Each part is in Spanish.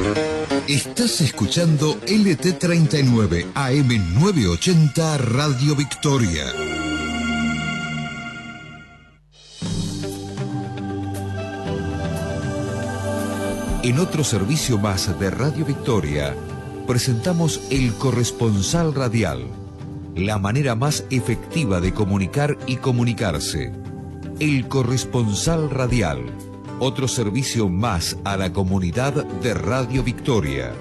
Estás escuchando LT39 AM 980 Radio Victoria. En otro servicio más de Radio Victoria, presentamos El Corresponsal Radial, la manera más efectiva de comunicar y comunicarse. El Corresponsal Radial, otro servicio más a la comunidad de Radio Victoria.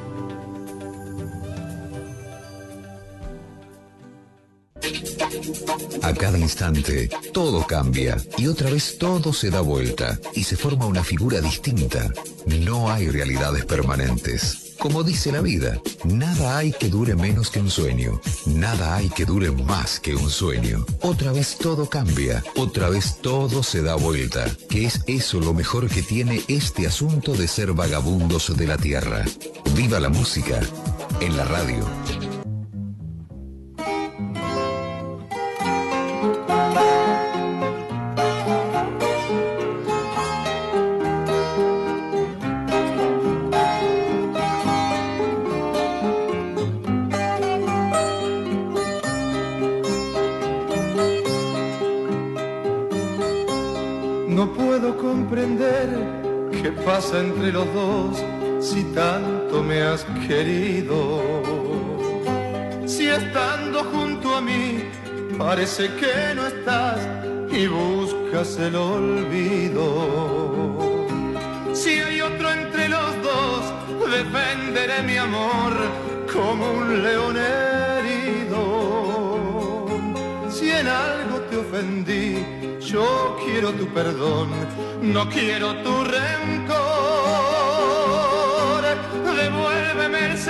A cada instante, todo cambia y otra vez todo se da vuelta y se forma una figura distinta. No hay realidades permanentes. Como dice la vida, nada hay que dure menos que un sueño. Nada hay que dure más que un sueño. Otra vez todo cambia, otra vez todo se da vuelta. ¿Qué es eso lo mejor que tiene este asunto de ser vagabundos de la tierra? ¡Viva la música! En la radio. Entre los dos, si tanto me has querido, si estando junto a mí parece que no estás y buscas el olvido. Si hay otro entre los dos, defenderé mi amor como un león herido. Si en algo te ofendí, yo quiero tu perdón, no quiero tu rencor. Devuélveme el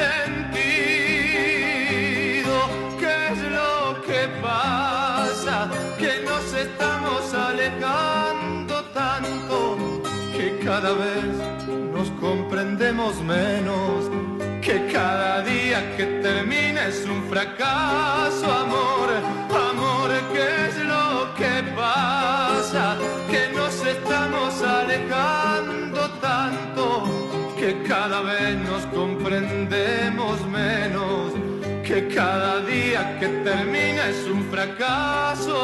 sentido. ¿Qué es lo que pasa? Que nos estamos alejando tanto, que cada vez nos comprendemos menos, que cada día que termina es un fracaso. Amor, amor, ¿qué es lo que pasa? Que nos estamos alejando tanto, que cada vez nos comprendemos menos, que cada día que termina es un fracaso,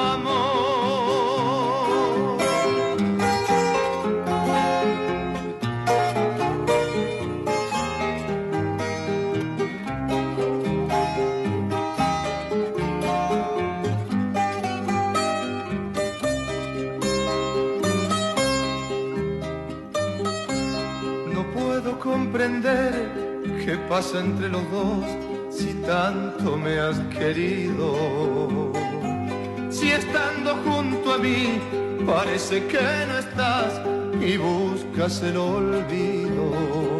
amor. Comprender qué pasa entre los dos, si tanto me has querido. Si estando junto a mí parece que no estás y buscas el olvido.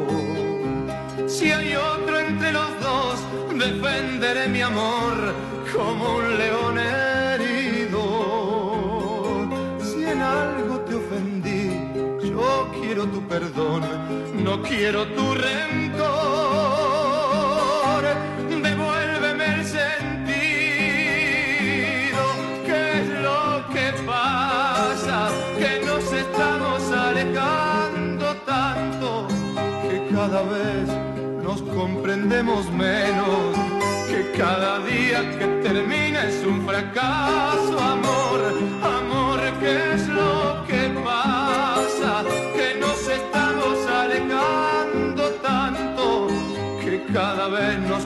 Si hay otro entre los dos, defenderé mi amor como un león herido. Si en algo te ofendí, yo quiero tu perdón, no quiero tu rencor. Devuélveme el sentido. ¿Qué es lo que pasa? Que nos estamos alejando tanto, que cada vez nos comprendemos menos, que cada día que termina es un fracaso. Amor, amor, ¿qué es lo que pasa? Que nos estamos alejando tanto, que cada vez nos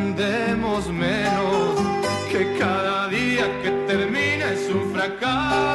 comprendemos menos, que cada día que termina es un fracaso.